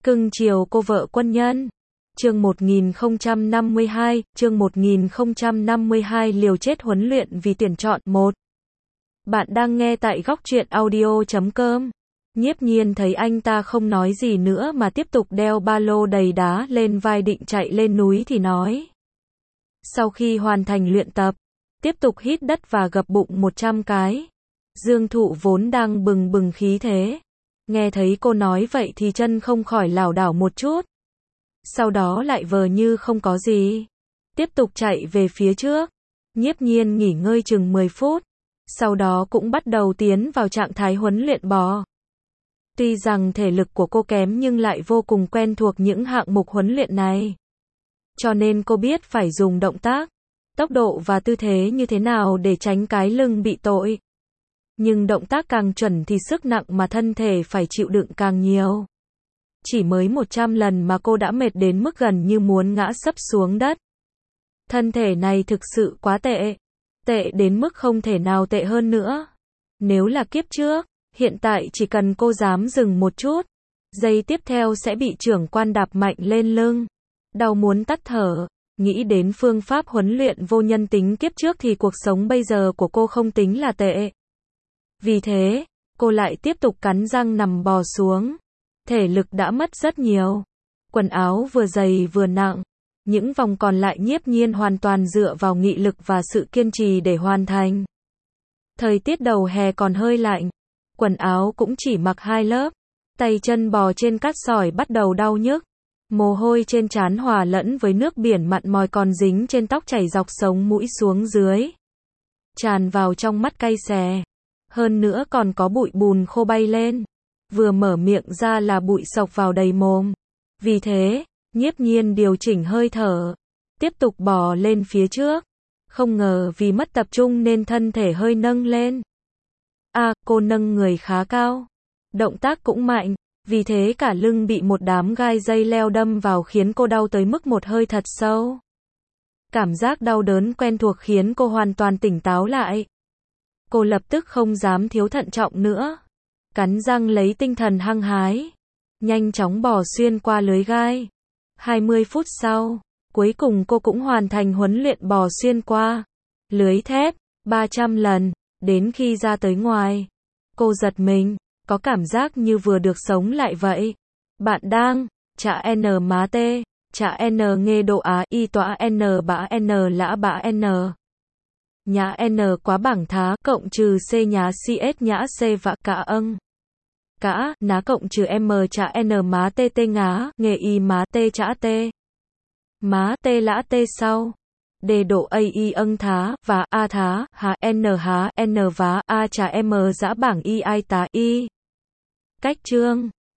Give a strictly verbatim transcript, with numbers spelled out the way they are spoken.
Cưng chiều cô vợ quân nhân. Chương một nghìn không trăm năm mươi hai, chương một nghìn không trăm năm mươi hai liều chết huấn luyện vì tuyển chọn. Một. Bạn đang nghe tại góc truyện audio chấm com. Nhiếp Nhiên thấy anh ta không nói gì nữa mà tiếp tục đeo ba lô đầy đá lên vai định chạy lên núi thì nói. Sau khi hoàn thành luyện tập, tiếp tục hít đất và gập bụng một trăm cái. Dương Thụ vốn đang bừng bừng khí thế. Nghe thấy cô nói vậy thì chân không khỏi lảo đảo một chút. Sau đó lại vờ như không có gì. Tiếp tục chạy về phía trước. Nhiếp Nhiên nghỉ ngơi chừng mười phút. Sau đó cũng bắt đầu tiến vào trạng thái huấn luyện bò. Tuy rằng thể lực của cô kém nhưng lại vô cùng quen thuộc những hạng mục huấn luyện này. Cho nên cô biết phải dùng động tác, tốc độ và tư thế như thế nào để tránh cái lưng bị tội. Nhưng động tác càng chuẩn thì sức nặng mà thân thể phải chịu đựng càng nhiều. Chỉ mới một trăm lần mà cô đã mệt đến mức gần như muốn ngã sấp xuống đất. Thân thể này thực sự quá tệ. Tệ đến mức không thể nào tệ hơn nữa. Nếu là kiếp trước, hiện tại chỉ cần cô dám dừng một chút, giây tiếp theo sẽ bị trưởng quan đạp mạnh lên lưng. Đau muốn tắt thở. Nghĩ đến phương pháp huấn luyện vô nhân tính kiếp trước thì cuộc sống bây giờ của cô không tính là tệ. Vì thế, cô lại tiếp tục cắn răng nằm bò xuống. Thể lực đã mất rất nhiều. Quần áo vừa dày vừa nặng. Những vòng còn lại Nhiếp Nhiên hoàn toàn dựa vào nghị lực và sự kiên trì để hoàn thành. Thời tiết đầu hè còn hơi lạnh. Quần áo cũng chỉ mặc hai lớp. Tay chân bò trên cát sỏi bắt đầu đau nhức. Mồ hôi trên trán hòa lẫn với nước biển mặn mòi còn dính trên tóc chảy dọc sống mũi xuống dưới. Tràn vào trong mắt cay xè. Hơn nữa còn có bụi bùn khô bay lên. Vừa mở miệng ra là bụi sộc vào đầy mồm. Vì thế, Nhiếp Nhiên điều chỉnh hơi thở. Tiếp tục bò lên phía trước. Không ngờ vì mất tập trung nên thân thể hơi nâng lên. À, cô nâng người khá cao. Động tác cũng mạnh. Vì thế cả lưng bị một đám gai dây leo đâm vào khiến cô đau tới mức một hơi thật sâu. Cảm giác đau đớn quen thuộc khiến cô hoàn toàn tỉnh táo lại. Cô lập tức không dám thiếu thận trọng nữa. Cắn răng lấy tinh thần hăng hái. Nhanh chóng bò xuyên qua lưới gai. hai mươi phút sau, cuối cùng cô cũng hoàn thành huấn luyện bò xuyên qua lưới thép ba trăm lần. Đến khi ra tới ngoài, cô giật mình. Có cảm giác như vừa được sống lại vậy. Bạn đang, chả n má tê, chả n nghe độ á y tọa n bã n lã bã n. Nhã n quá bảng thá, cộng trừ c nhá cs nhã c và cả âng. Cả, ná cộng trừ m chả n má tê tê ngá, nghề y má tê chả tê. Má tê lã tê sau. Đề độ a y âng thá, và a thá, há n há, n vá, a chả m giã bảng y ai tá y. Cách chương